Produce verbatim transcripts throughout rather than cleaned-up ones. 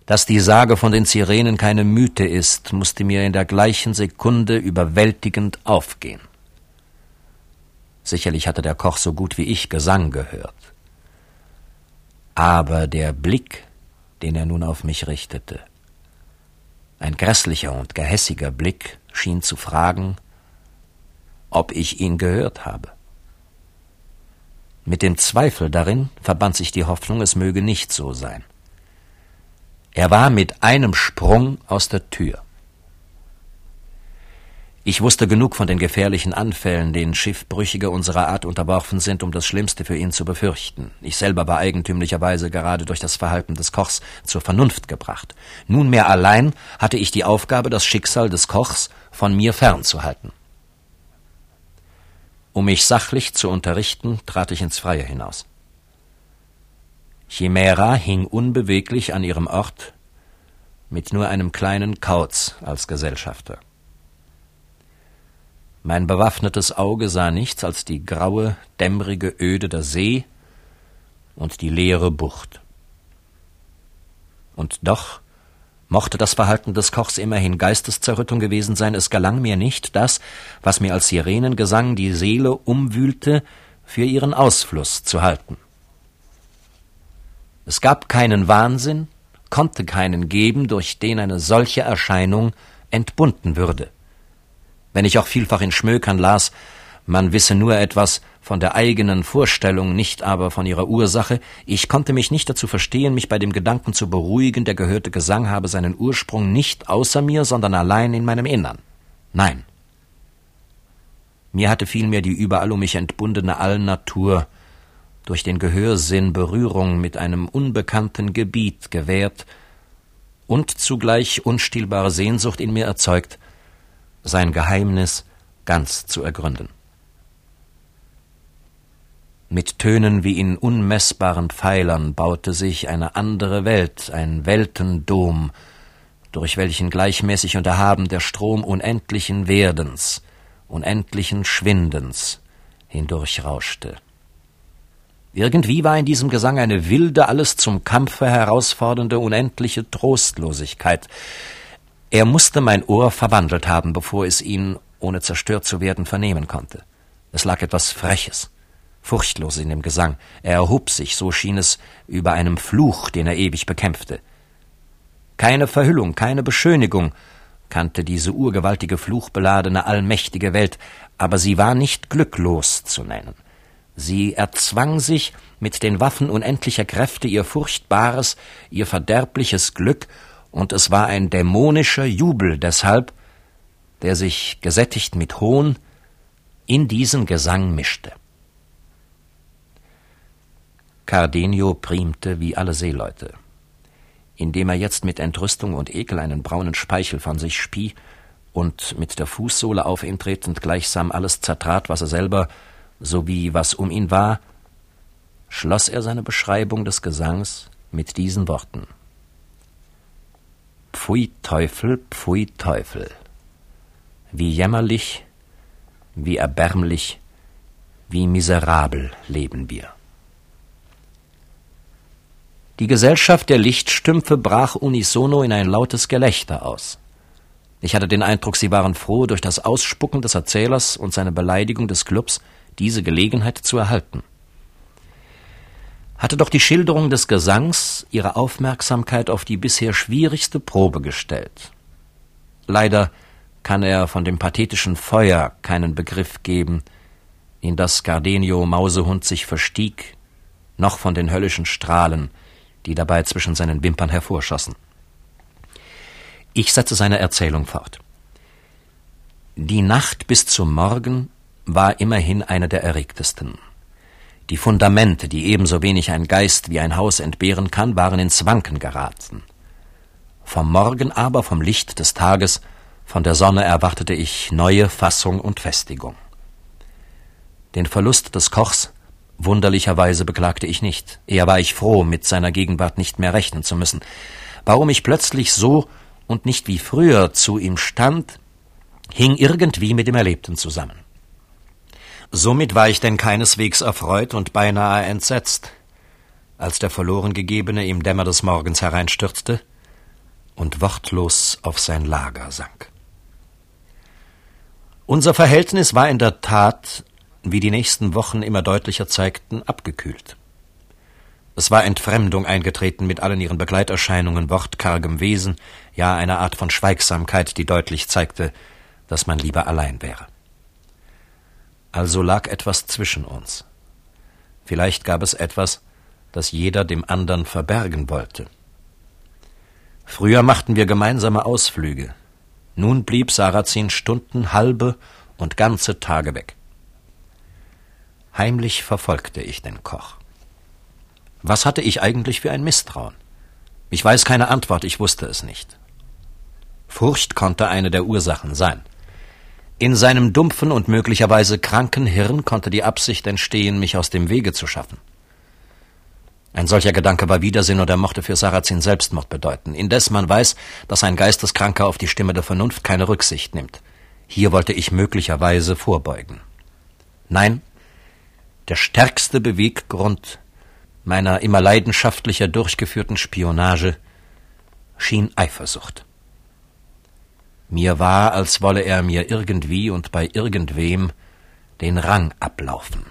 Dass die Sage von den Sirenen keine Mythe ist, musste mir in der gleichen Sekunde überwältigend aufgehen. Sicherlich hatte der Koch so gut wie ich Gesang gehört. Aber der Blick, den er nun auf mich richtete, ein grässlicher und gehässiger Blick, schien zu fragen, ob ich ihn gehört habe. Mit dem Zweifel darin verband sich die Hoffnung, es möge nicht so sein. Er war mit einem Sprung aus der Tür. Ich wusste genug von den gefährlichen Anfällen, denen Schiffbrüchige unserer Art unterworfen sind, um das Schlimmste für ihn zu befürchten. Ich selber war eigentümlicherweise gerade durch das Verhalten des Kochs zur Vernunft gebracht. Nunmehr allein hatte ich die Aufgabe, das Schicksal des Kochs von mir fernzuhalten. Um mich sachlich zu unterrichten, trat ich ins Freie hinaus. Chimera hing unbeweglich an ihrem Ort, mit nur einem kleinen Kauz als Gesellschafter. Mein bewaffnetes Auge sah nichts als die graue, dämmerige Öde der See und die leere Bucht. Und doch mochte das Verhalten des Kochs immerhin Geisteszerrüttung gewesen sein, es gelang mir nicht, das, was mir als Sirenengesang die Seele umwühlte, für ihren Ausfluss zu halten. Es gab keinen Wahnsinn, konnte keinen geben, durch den eine solche Erscheinung entbunden würde. Wenn ich auch vielfach in Schmökern las, man wisse nur etwas von der eigenen Vorstellung, nicht aber von ihrer Ursache, ich konnte mich nicht dazu verstehen, mich bei dem Gedanken zu beruhigen, der gehörte Gesang habe seinen Ursprung nicht außer mir, sondern allein in meinem Innern. Nein. Mir hatte vielmehr die überall um mich entbundene Allnatur durch den Gehörsinn Berührung mit einem unbekannten Gebiet gewährt und zugleich unstillbare Sehnsucht in mir erzeugt, sein Geheimnis ganz zu ergründen. Mit Tönen wie in unmessbaren Pfeilern baute sich eine andere Welt, ein Weltendom, durch welchen gleichmäßig und erhaben der Strom unendlichen Werdens, unendlichen Schwindens hindurchrauschte. Irgendwie war in diesem Gesang eine wilde, alles zum Kampfe herausfordernde, unendliche Trostlosigkeit. Er musste mein Ohr verwandelt haben, bevor es ihn, ohne zerstört zu werden, vernehmen konnte. Es lag etwas Freches, Furchtloses in dem Gesang. Er erhob sich, so schien es, über einem Fluch, den er ewig bekämpfte. Keine Verhüllung, keine Beschönigung kannte diese urgewaltige, fluchbeladene, allmächtige Welt, aber sie war nicht glücklos zu nennen. Sie erzwang sich mit den Waffen unendlicher Kräfte ihr furchtbares, ihr verderbliches Glück, und es war ein dämonischer Jubel deshalb, der sich, gesättigt mit Hohn, in diesen Gesang mischte. Cardenio primte wie alle Seeleute. Indem er jetzt mit Entrüstung und Ekel einen braunen Speichel von sich spie und mit der Fußsohle auf ihn tretend gleichsam alles zertrat, was er selber sowie was um ihn war, schloss er seine Beschreibung des Gesangs mit diesen Worten: Pfui Teufel, pfui Teufel, wie jämmerlich, wie erbärmlich, wie miserabel leben wir. Die Gesellschaft der Lichtstümpfe brach unisono in ein lautes Gelächter aus. Ich hatte den Eindruck, sie waren froh, durch das Ausspucken des Erzählers und seine Beleidigung des Clubs diese Gelegenheit zu erhalten. Hatte doch die Schilderung des Gesangs ihre Aufmerksamkeit auf die bisher schwierigste Probe gestellt. Leider kann er von dem pathetischen Feuer keinen Begriff geben, in das Cardenio Mausehund sich verstieg, noch von den höllischen Strahlen, die dabei zwischen seinen Wimpern hervorschossen. Ich setze seine Erzählung fort. Die Nacht bis zum Morgen war immerhin eine der erregtesten. Die Fundamente, die ebenso wenig ein Geist wie ein Haus entbehren kann, waren ins Wanken geraten. Vom Morgen aber, vom Licht des Tages, von der Sonne erwartete ich neue Fassung und Festigung. Den Verlust des Kochs wunderlicherweise beklagte ich nicht. Eher war ich froh, mit seiner Gegenwart nicht mehr rechnen zu müssen. Warum ich plötzlich so und nicht wie früher zu ihm stand, hing irgendwie mit dem Erlebten zusammen. Somit war ich denn keineswegs erfreut und beinahe entsetzt, als der Verlorengegebene im Dämmer des Morgens hereinstürzte und wortlos auf sein Lager sank. Unser Verhältnis war in der Tat, wie die nächsten Wochen immer deutlicher zeigten, abgekühlt. Es war Entfremdung eingetreten mit allen ihren Begleiterscheinungen, wortkargem Wesen, ja einer Art von Schweigsamkeit, die deutlich zeigte, dass man lieber allein wäre. Also lag etwas zwischen uns. Vielleicht gab es etwas, das jeder dem anderen verbergen wollte. Früher machten wir gemeinsame Ausflüge. Nun blieb Sarrazin Stunden, halbe und ganze Tage weg. Heimlich verfolgte ich den Koch. Was hatte ich eigentlich für ein Misstrauen? Ich weiß keine Antwort, ich wusste es nicht. Furcht konnte eine der Ursachen sein. In seinem dumpfen und möglicherweise kranken Hirn konnte die Absicht entstehen, mich aus dem Wege zu schaffen. Ein solcher Gedanke war Widersinn oder mochte für Sarrazin Selbstmord bedeuten. Indes man weiß, dass ein Geisteskranker auf die Stimme der Vernunft keine Rücksicht nimmt. Hier wollte ich möglicherweise vorbeugen. Nein, der stärkste Beweggrund meiner immer leidenschaftlicher durchgeführten Spionage schien Eifersucht. Mir war, als wolle er mir irgendwie und bei irgendwem den Rang ablaufen.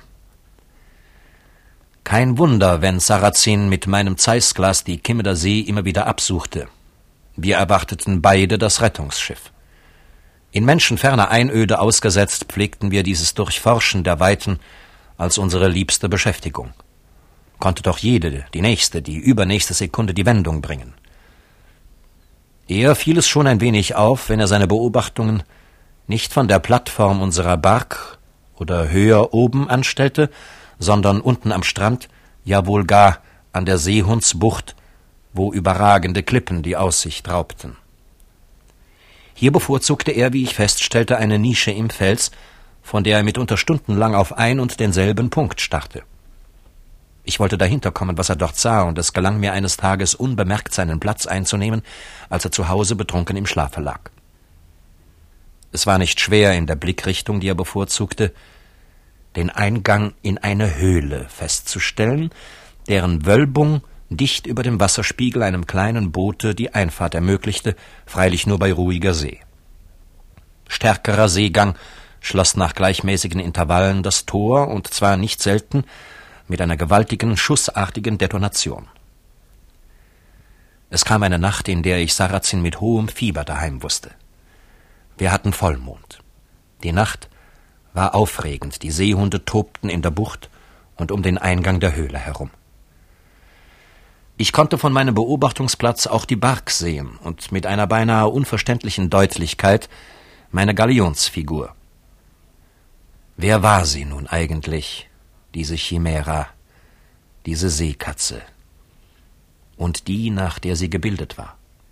Kein Wunder, wenn Sarrazin mit meinem Zeissglas die Kimmerer See immer wieder absuchte. Wir erwarteten beide das Rettungsschiff. In menschenferner Einöde ausgesetzt, pflegten wir dieses Durchforschen der Weiten als unsere liebste Beschäftigung. Konnte doch jede, die nächste, die übernächste Sekunde die Wendung bringen. Eher fiel es schon ein wenig auf, wenn er seine Beobachtungen nicht von der Plattform unserer Bark oder höher oben anstellte, sondern unten am Strand, ja wohl gar an der Seehundsbucht, wo überragende Klippen die Aussicht raubten. Hier bevorzugte er, wie ich feststellte, eine Nische im Fels, von der er mitunter stundenlang auf ein und denselben Punkt starrte. Ich wollte dahinter kommen, was er dort sah, und es gelang mir eines Tages unbemerkt seinen Platz einzunehmen, als er zu Hause betrunken im Schlafe lag. Es war nicht schwer, in der Blickrichtung, die er bevorzugte, den Eingang in eine Höhle festzustellen, deren Wölbung dicht über dem Wasserspiegel einem kleinen Boote die Einfahrt ermöglichte, freilich nur bei ruhiger See. Stärkerer Seegang schloss nach gleichmäßigen Intervallen das Tor, und zwar nicht selten mit einer gewaltigen, schussartigen Detonation. Es kam eine Nacht, in der ich Sarrazin mit hohem Fieber daheim wusste. Wir hatten Vollmond. Die Nacht war aufregend, die Seehunde tobten in der Bucht und um den Eingang der Höhle herum. Ich konnte von meinem Beobachtungsplatz auch die Bark sehen und mit einer beinahe unverständlichen Deutlichkeit meine Galionsfigur. Wer war sie nun eigentlich, diese Chimera, diese Seekatze, und die, nach der sie gebildet war?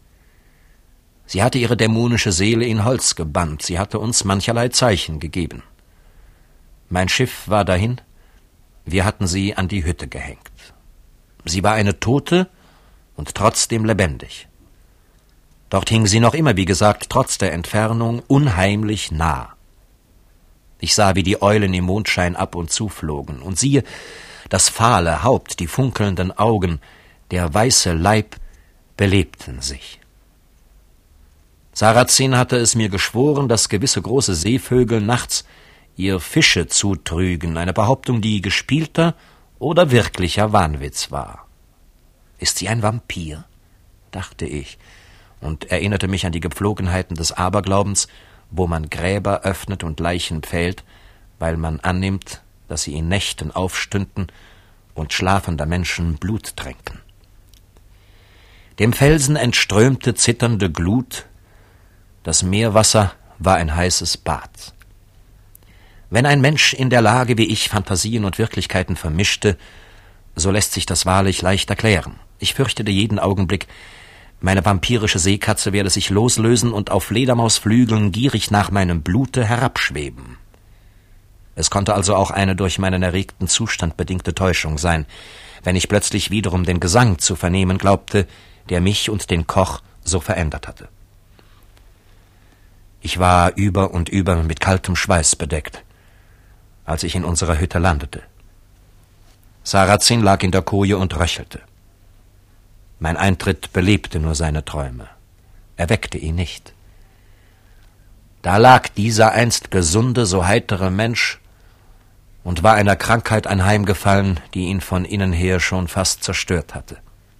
Sie hatte ihre dämonische Seele in Holz gebannt, sie hatte uns mancherlei Zeichen gegeben. Mein Schiff war dahin, wir hatten sie an die Hütte gehängt. Sie war eine Tote und trotzdem lebendig. Dort hing sie noch immer, wie gesagt, trotz der Entfernung, unheimlich nah. Ich sah, wie die Eulen im Mondschein ab und zu flogen, und siehe, das fahle Haupt, die funkelnden Augen, der weiße Leib belebten sich. Sarrazin hatte es mir geschworen, dass gewisse große Seevögel nachts ihr Fische zutrügen, eine Behauptung, die gespielter oder wirklicher Wahnwitz war. Ist sie ein Vampir? Dachte ich und erinnerte mich an die Gepflogenheiten des Aberglaubens, wo man Gräber öffnet und Leichen pfählt, weil man annimmt, dass sie in Nächten aufstünden und schlafender Menschen Blut tränken. Dem Felsen entströmte zitternde Glut, das Meerwasser war ein heißes Bad. Wenn ein Mensch in der Lage wie ich Phantasien und Wirklichkeiten vermischte, so lässt sich das wahrlich leicht erklären. Ich fürchtete jeden Augenblick, meine vampirische Seekatze werde sich loslösen und auf Fledermausflügeln gierig nach meinem Blute herabschweben. Es konnte also auch eine durch meinen erregten Zustand bedingte Täuschung sein, wenn ich plötzlich wiederum den Gesang zu vernehmen glaubte, der mich und den Koch so verändert hatte. Ich war über und über mit kaltem Schweiß bedeckt, als ich in unserer Hütte landete. Sarrazin lag in der Koje und röchelte. Mein Eintritt belebte nur seine Träume. erweckte ihn nicht. Da lag dieser einst gesunde, so heitere Mensch und war einer Krankheit anheimgefallen, die ihn von innen her schon fast zerstört hatte.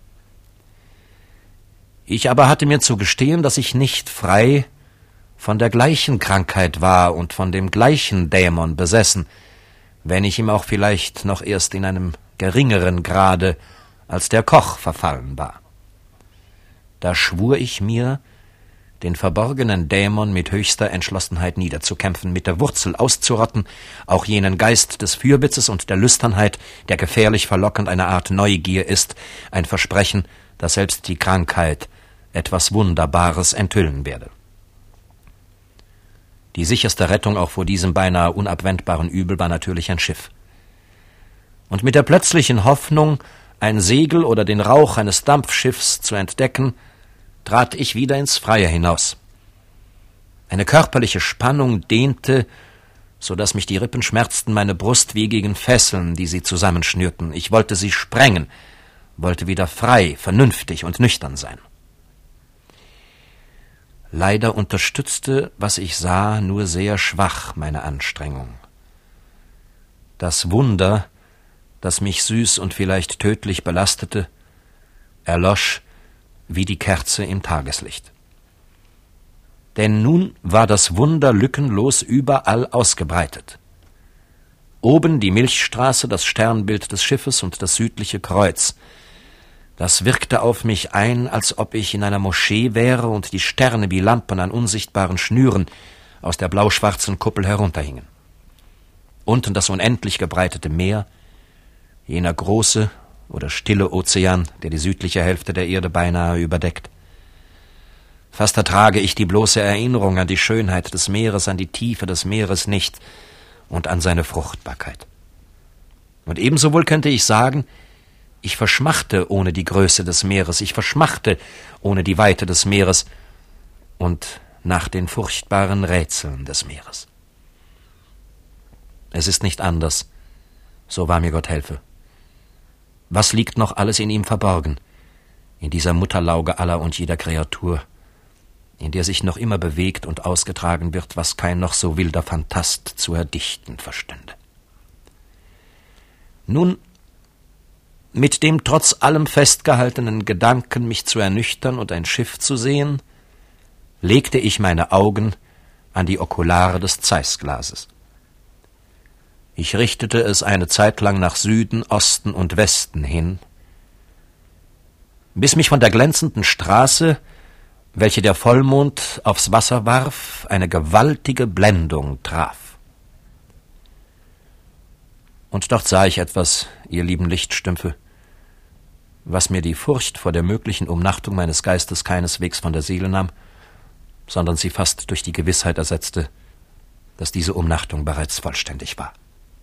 Ich aber hatte mir zu gestehen, dass ich nicht frei von der gleichen Krankheit war und von dem gleichen Dämon besessen, wenn ich ihm auch vielleicht noch erst in einem geringeren Grade als der Koch verfallen war. Da schwur ich mir, den verborgenen Dämon mit höchster Entschlossenheit niederzukämpfen, mit der Wurzel auszurotten, auch jenen Geist des Fürbitzes und der Lüsternheit, der gefährlich verlockend eine Art Neugier ist, ein Versprechen, dass selbst die Krankheit etwas Wunderbares enthüllen werde. Die sicherste Rettung auch vor diesem beinahe unabwendbaren Übel war natürlich ein Schiff. Und mit der plötzlichen Hoffnung, ein Segel oder den Rauch eines Dampfschiffs zu entdecken, trat ich wieder ins Freie hinaus. Eine körperliche Spannung dehnte, so dass mich die Rippen schmerzten, meine Brust wie gegen Fesseln, die sie zusammenschnürten. Ich wollte sie sprengen, wollte wieder frei, vernünftig und nüchtern sein. Leider unterstützte, was ich sah, nur sehr schwach meine Anstrengung. Das Wunder, das mich süß und vielleicht tödlich belastete, erlosch wie die Kerze im Tageslicht. Denn nun war das Wunder lückenlos überall ausgebreitet. Oben die Milchstraße, das Sternbild des Schiffes und das südliche Kreuz. Das wirkte auf mich ein, als ob ich in einer Moschee wäre und die Sterne wie Lampen an unsichtbaren Schnüren aus der blauschwarzen Kuppel herunterhingen. Unten das unendlich gebreitete Meer, jener große oder stille Ozean, der die südliche Hälfte der Erde beinahe überdeckt. Fast ertrage ich die bloße Erinnerung an die Schönheit des Meeres, an die Tiefe des Meeres nicht und an seine Fruchtbarkeit. Und ebenso wohl könnte ich sagen, ich verschmachte ohne die Größe des Meeres, ich verschmachte ohne die Weite des Meeres und nach den furchtbaren Rätseln des Meeres. Es ist nicht anders, so wahr mir Gott helfe. Was liegt noch alles in ihm verborgen, in dieser Mutterlauge aller und jeder Kreatur, in der sich noch immer bewegt und ausgetragen wird, was kein noch so wilder Phantast zu erdichten verstünde. Nun, mit dem trotz allem festgehaltenen Gedanken, mich zu ernüchtern und ein Schiff zu sehen, legte ich meine Augen an die Okulare des Zeissglases. Ich richtete es eine Zeit lang nach Süden, Osten und Westen hin, bis mich von der glänzenden Straße, welche der Vollmond aufs Wasser warf, eine gewaltige Blendung traf. Und dort sah ich etwas, ihr lieben Lichtstümpfe, was mir die Furcht vor der möglichen Umnachtung meines Geistes keineswegs von der Seele nahm, sondern sie fast durch die Gewissheit ersetzte, dass diese Umnachtung bereits vollständig war.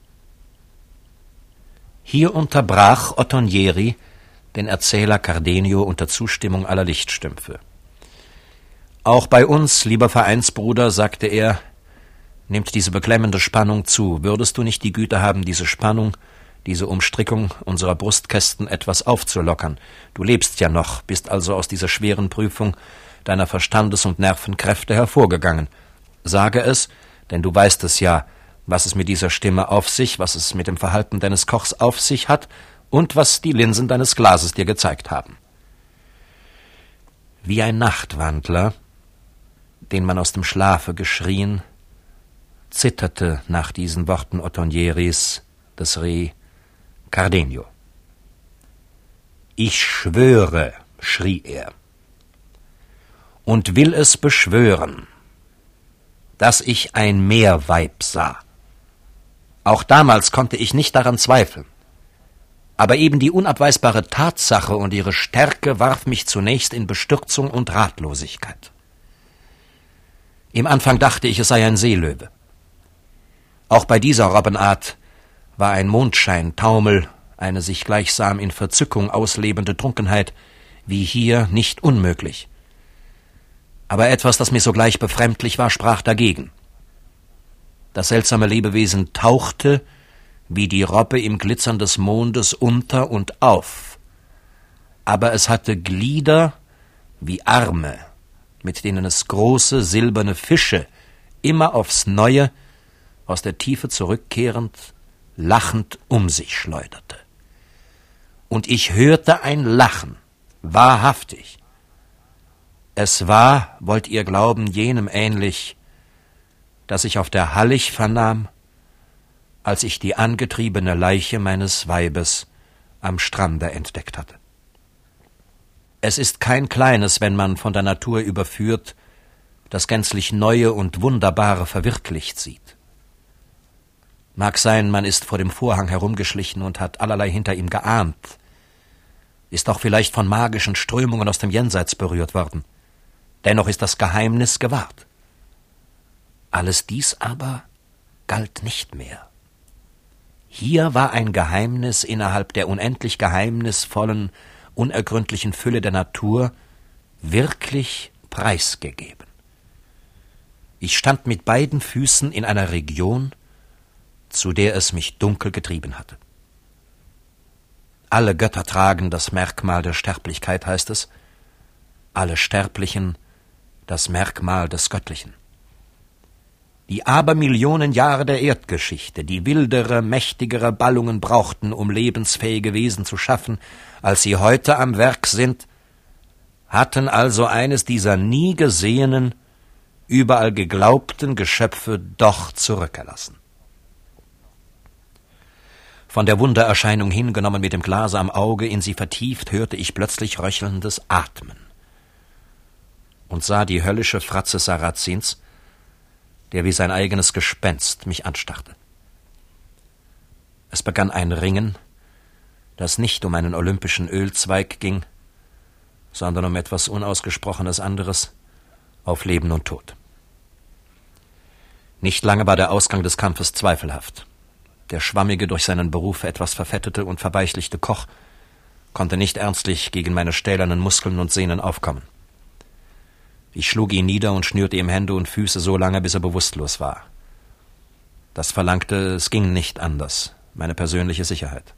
Hier unterbrach Ottonieri den Erzähler Cardenio unter Zustimmung aller Lichtstümpfe. Auch bei uns, lieber Vereinsbruder, sagte er, nimmt diese beklemmende Spannung zu. Würdest du nicht die Güte haben, diese Spannung, diese Umstrickung unserer Brustkästen etwas aufzulockern? Du lebst ja noch, bist also aus dieser schweren Prüfung deiner Verstandes- und Nervenkräfte hervorgegangen. Sage es, denn du weißt es ja, was es mit dieser Stimme auf sich, was es mit dem Verhalten deines Kochs auf sich hat und was die Linsen deines Glases dir gezeigt haben. Wie ein Nachtwandler, den man aus dem Schlafe geschrien, zitterte nach diesen Worten Ottonieris des Re Cardenio. »Ich schwöre«, schrie er, »und will es beschwören, dass ich ein Meerweib sah. Auch damals konnte ich nicht daran zweifeln. Aber eben die unabweisbare Tatsache und ihre Stärke warf mich zunächst in Bestürzung und Ratlosigkeit. Im Anfang dachte ich, es sei ein Seelöwe. Auch bei dieser Robbenart war ein Mondschein, Taumel, eine sich gleichsam in Verzückung auslebende Trunkenheit, wie hier nicht unmöglich. Aber etwas, das mir sogleich befremdlich war, sprach dagegen. Das seltsame Lebewesen tauchte, wie die Robbe im Glitzern des Mondes, unter und auf. Aber es hatte Glieder wie Arme, mit denen es große silberne Fische immer aufs Neue aus der Tiefe zurückkehrend, lachend um sich schleuderte. Und ich hörte ein Lachen, wahrhaftig. Es war, wollt ihr glauben, jenem ähnlich, das ich auf der Hallig vernahm, als ich die angetriebene Leiche meines Weibes am Strande entdeckt hatte. Es ist kein kleines, wenn man von der Natur überführt, das gänzlich Neue und Wunderbare verwirklicht sieht. Mag sein, man ist vor dem Vorhang herumgeschlichen und hat allerlei hinter ihm geahnt, ist auch vielleicht von magischen Strömungen aus dem Jenseits berührt worden. Dennoch ist das Geheimnis gewahrt. Alles dies aber galt nicht mehr. Hier war ein Geheimnis innerhalb der unendlich geheimnisvollen, unergründlichen Fülle der Natur wirklich preisgegeben. Ich stand mit beiden Füßen in einer Region, zu der es mich dunkel getrieben hatte. Alle Götter tragen das Merkmal der Sterblichkeit, heißt es, alle Sterblichen das Merkmal des Göttlichen. Die Abermillionen Jahre der Erdgeschichte, die wildere, mächtigere Ballungen brauchten, um lebensfähige Wesen zu schaffen, als sie heute am Werk sind, hatten also eines dieser nie gesehenen, überall geglaubten Geschöpfe doch zurückgelassen. Von der Wundererscheinung hingenommen mit dem Glase am Auge, in sie vertieft, hörte ich plötzlich röchelndes Atmen und sah die höllische Fratze Sarazins, der wie sein eigenes Gespenst mich anstarrte. Es begann ein Ringen, das nicht um einen olympischen Ölzweig ging, sondern um etwas Unausgesprochenes anderes, auf Leben und Tod. Nicht lange war der Ausgang des Kampfes zweifelhaft. Der schwammige, durch seinen Beruf etwas verfettete und verbeichlichte Koch konnte nicht ernstlich gegen meine stählernen Muskeln und Sehnen aufkommen. Ich schlug ihn nieder und schnürte ihm Hände und Füße so lange, bis er bewusstlos war. Das verlangte, es ging nicht anders, meine persönliche Sicherheit.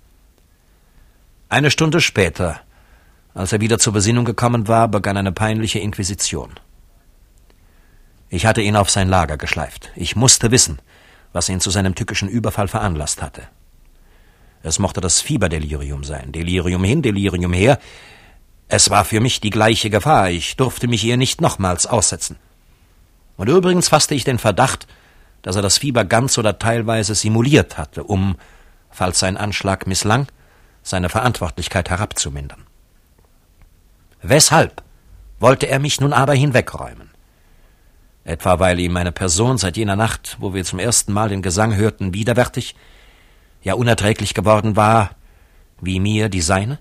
Eine Stunde später, als er wieder zur Besinnung gekommen war, begann eine peinliche Inquisition. Ich hatte ihn auf sein Lager geschleift. Ich musste wissen, was ihn zu seinem tückischen Überfall veranlasst hatte. Es mochte das Fieberdelirium sein, Delirium hin, Delirium her. Es war für mich die gleiche Gefahr, ich durfte mich ihr nicht nochmals aussetzen. Und übrigens fasste ich den Verdacht, dass er das Fieber ganz oder teilweise simuliert hatte, um, falls sein Anschlag misslang, seine Verantwortlichkeit herabzumindern. Weshalb wollte er mich nun aber hinwegräumen? Etwa weil ihm meine Person seit jener Nacht, wo wir zum ersten Mal den Gesang hörten, widerwärtig, ja unerträglich geworden war, wie mir die seine?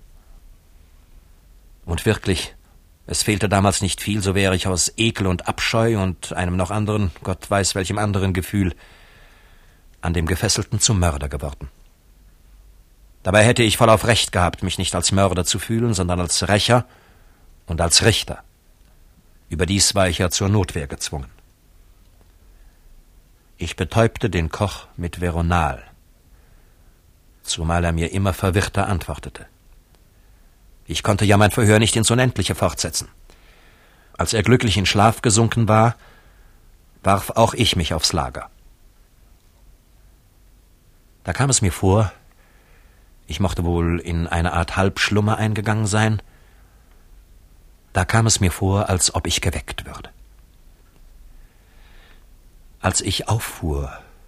Und wirklich, es fehlte damals nicht viel, so wäre ich aus Ekel und Abscheu und einem noch anderen, Gott weiß welchem anderen Gefühl, an dem Gefesselten zum Mörder geworden. Dabei hätte ich voll auf Recht gehabt, mich nicht als Mörder zu fühlen, sondern als Rächer und als Richter. Überdies war ich ja zur Notwehr gezwungen. Ich betäubte den Koch mit Veronal, zumal er mir immer verwirrter antwortete. Ich konnte ja mein Verhör nicht ins Unendliche fortsetzen. Als er glücklich in Schlaf gesunken war, warf auch ich mich aufs Lager. Da kam es mir vor, ich mochte wohl in eine Art Halbschlummer eingegangen sein, da kam es mir vor, als ob ich geweckt würde. Als ich auffuhr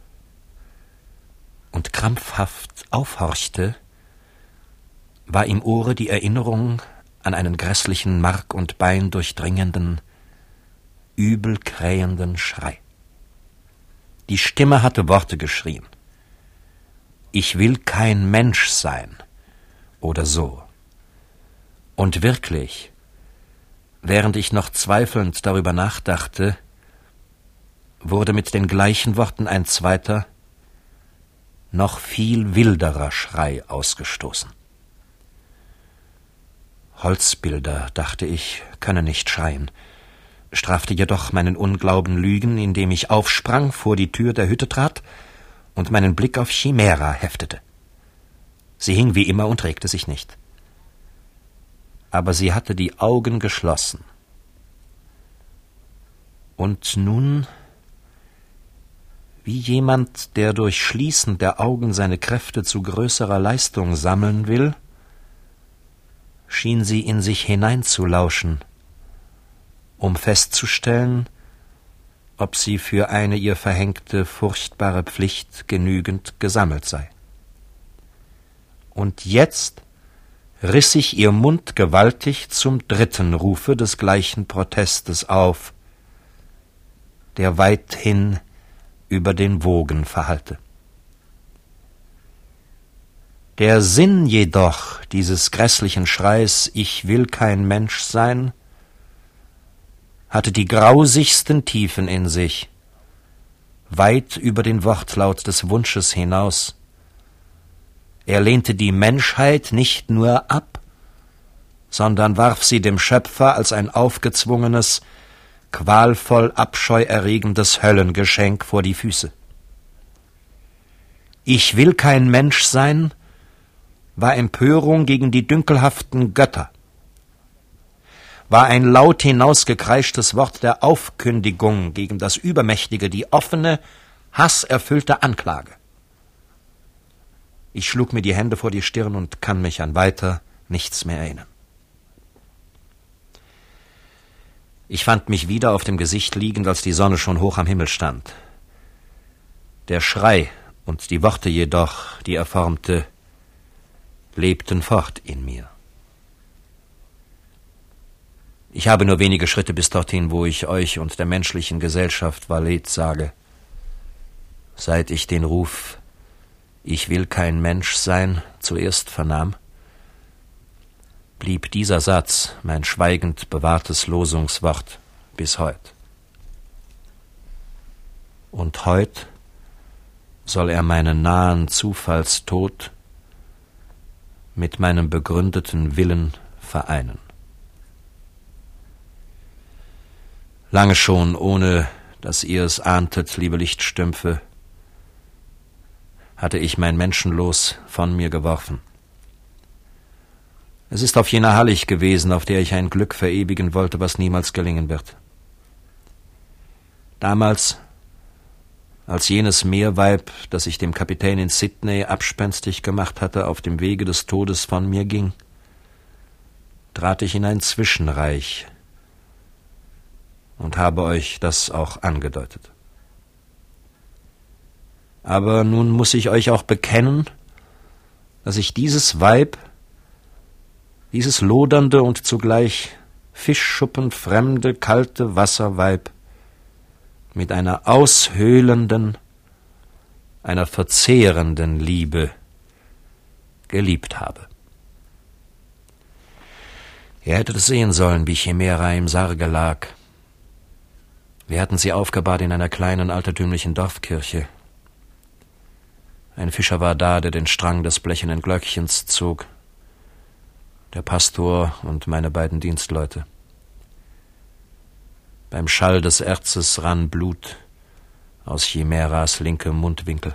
und krampfhaft aufhorchte, war im Ohre die Erinnerung an einen grässlichen, Mark und Bein durchdringenden, übel krähenden Schrei. Die Stimme hatte Worte geschrien. Ich will kein Mensch sein, oder so. Und wirklich, während ich noch zweifelnd darüber nachdachte, wurde mit den gleichen Worten ein zweiter, noch viel wilderer Schrei ausgestoßen. Holzbilder, dachte ich, können nicht schreien, strafte jedoch meinen Unglauben Lügen, indem ich aufsprang, vor die Tür der Hütte trat und meinen Blick auf Chimera heftete. Sie hing wie immer und regte sich nicht. Aber sie hatte die Augen geschlossen. Und nun, wie jemand, der durch Schließen der Augen seine Kräfte zu größerer Leistung sammeln will, schien sie in sich hineinzulauschen, um festzustellen, ob sie für eine ihr verhängte furchtbare Pflicht genügend gesammelt sei. Und jetzt riss sich ihr Mund gewaltig zum dritten Rufe des gleichen Protestes auf, der weithin über den Wogen verhallte. Der Sinn jedoch dieses grässlichen Schreis »Ich will kein Mensch sein« hatte die grausigsten Tiefen in sich, weit über den Wortlaut des Wunsches hinaus. Er lehnte die Menschheit nicht nur ab, sondern warf sie dem Schöpfer als ein aufgezwungenes, qualvoll abscheuerregendes Höllengeschenk vor die Füße. »Ich will kein Mensch sein« war Empörung gegen die dünkelhaften Götter, war ein laut hinausgekreischtes Wort der Aufkündigung gegen das Übermächtige, die offene, hasserfüllte Anklage. Ich schlug mir die Hände vor die Stirn und kann mich an weiter nichts mehr erinnern. Ich fand mich wieder auf dem Gesicht liegend, als die Sonne schon hoch am Himmel stand. Der Schrei und die Worte jedoch, die er formte, lebten fort in mir. Ich habe nur wenige Schritte bis dorthin, wo ich euch und der menschlichen Gesellschaft Valet sage. Seit ich den Ruf »Ich will kein Mensch sein« zuerst vernahm, blieb dieser Satz mein schweigend bewahrtes Losungswort bis heut. Und heut soll er meinen nahen Zufallstod mit meinem begründeten Willen vereinen. Lange schon, ohne dass ihr es ahntet, liebe Lichtstümpfe, hatte ich mein Menschenlos von mir geworfen. Es ist auf jener Hallig gewesen, auf der ich ein Glück verewigen wollte, was niemals gelingen wird. Damals, als jenes Meerweib, das ich dem Kapitän in Sydney abspenstig gemacht hatte, auf dem Wege des Todes von mir ging, trat ich in ein Zwischenreich und habe euch das auch angedeutet. Aber nun muss ich euch auch bekennen, dass ich dieses Weib, dieses lodernde und zugleich fischschuppenfremde, kalte Wasserweib mit einer aushöhlenden, einer verzehrenden Liebe geliebt habe. Ihr hättet es sehen sollen, wie Chimera im Sarge lag. Wir hatten sie aufgebahrt in einer kleinen altertümlichen Dorfkirche. Ein Fischer war da, der den Strang des blechenden Glöckchens zog, der Pastor und meine beiden Dienstleute. Beim Schall des Erzes rann Blut aus Chimeras linkem Mundwinkel.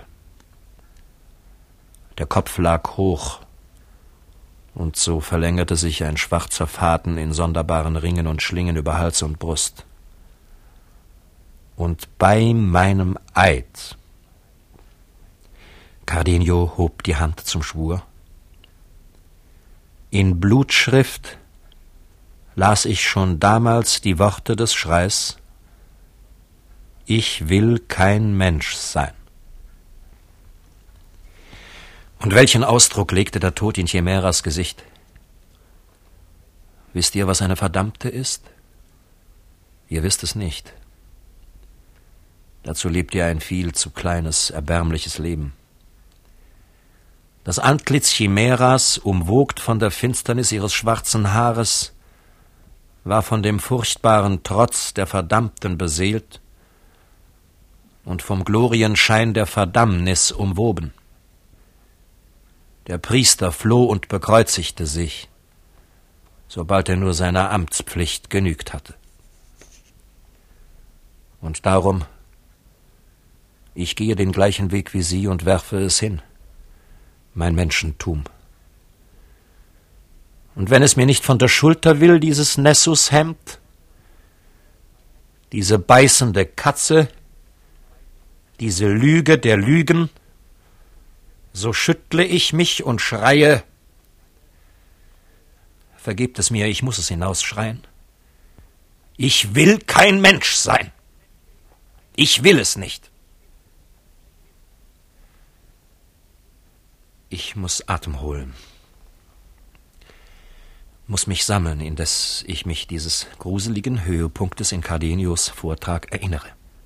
Der Kopf lag hoch, und so verlängerte sich ein schwarzer Faden in sonderbaren Ringen und Schlingen über Hals und Brust. Und bei meinem Eid, Cardenio hob die Hand zum Schwur, in Blutschrift las ich schon damals die Worte des Schreis: Ich will kein Mensch sein. Und welchen Ausdruck legte der Tod in Chimeras Gesicht? Wisst ihr, was eine Verdammte ist? Ihr wisst es nicht. Dazu lebt ihr ein viel zu kleines, erbärmliches Leben. Das Antlitz Chimeras, umwogt von der Finsternis ihres schwarzen Haares, war von dem furchtbaren Trotz der Verdammten beseelt und vom Glorienschein der Verdammnis umwoben. Der Priester floh und bekreuzigte sich, sobald er nur seiner Amtspflicht genügt hatte. Und darum, ich gehe den gleichen Weg wie Sie und werfe es hin, mein Menschentum. Und wenn es mir nicht von der Schulter will, dieses Nessushemd, Diese beißende Katze, diese Lüge der Lügen, so schüttle ich mich und schreie. Vergebt es mir, ich muss es hinausschreien. Ich will kein Mensch sein. Ich will es nicht. Ich muss Atem holen, muss mich sammeln, indes ich mich dieses gruseligen Höhepunktes in Cardenius Vortrag erinnere.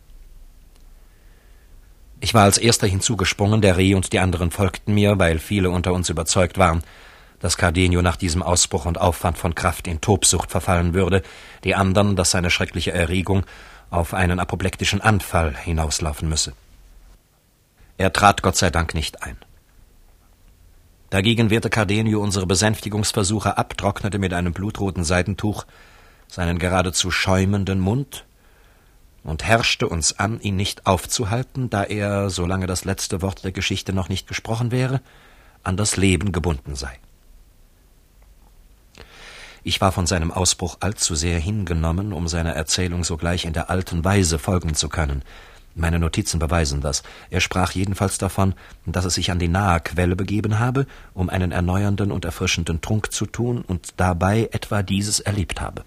Ich war als erster hinzugesprungen, der Reh und die anderen folgten mir, weil viele unter uns überzeugt waren, dass Cardenio nach diesem Ausbruch und Aufwand von Kraft in Tobsucht verfallen würde, die anderen, dass seine schreckliche Erregung auf einen apoplektischen Anfall hinauslaufen müsse. Er trat Gott sei Dank nicht ein. Dagegen wehrte Cardenio unsere Besänftigungsversuche ab, trocknete mit einem blutroten Seidentuch seinen geradezu schäumenden Mund und herrschte uns an, ihn nicht aufzuhalten, da er, solange das letzte Wort der Geschichte noch nicht gesprochen wäre, an das Leben gebunden sei. Ich war von seinem Ausbruch allzu sehr hingenommen, um seiner Erzählung sogleich in der alten Weise folgen zu können. Meine Notizen beweisen das. Er sprach jedenfalls davon, dass es sich an die nahe Quelle begeben habe, um einen erneuernden und erfrischenden Trunk zu tun und dabei etwa dieses erlebt habe.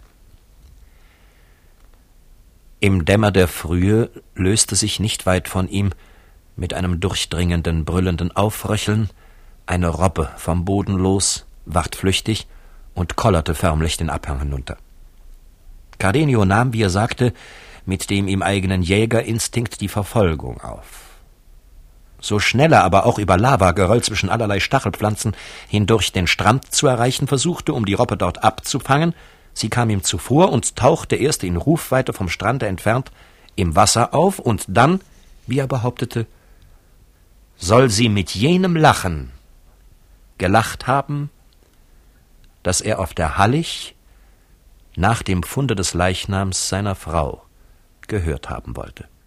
Im Dämmer der Frühe löste sich nicht weit von ihm, mit einem durchdringenden, brüllenden Aufröcheln, eine Robbe vom Boden los, ward flüchtig und kollerte förmlich den Abhang hinunter. Cardenio nahm, wie er sagte, mit dem ihm eigenen Jägerinstinkt die Verfolgung auf. So schnell er aber auch über Lavageröll zwischen allerlei Stachelpflanzen hindurch den Strand zu erreichen versuchte, um die Robbe dort abzufangen, sie kam ihm zuvor und tauchte erst in Rufweite vom Strande entfernt im Wasser auf, und dann, wie er behauptete, soll sie mit jenem Lachen gelacht haben, das er auf der Hallig nach dem Funde des Leichnams seiner Frau gehört haben wollte.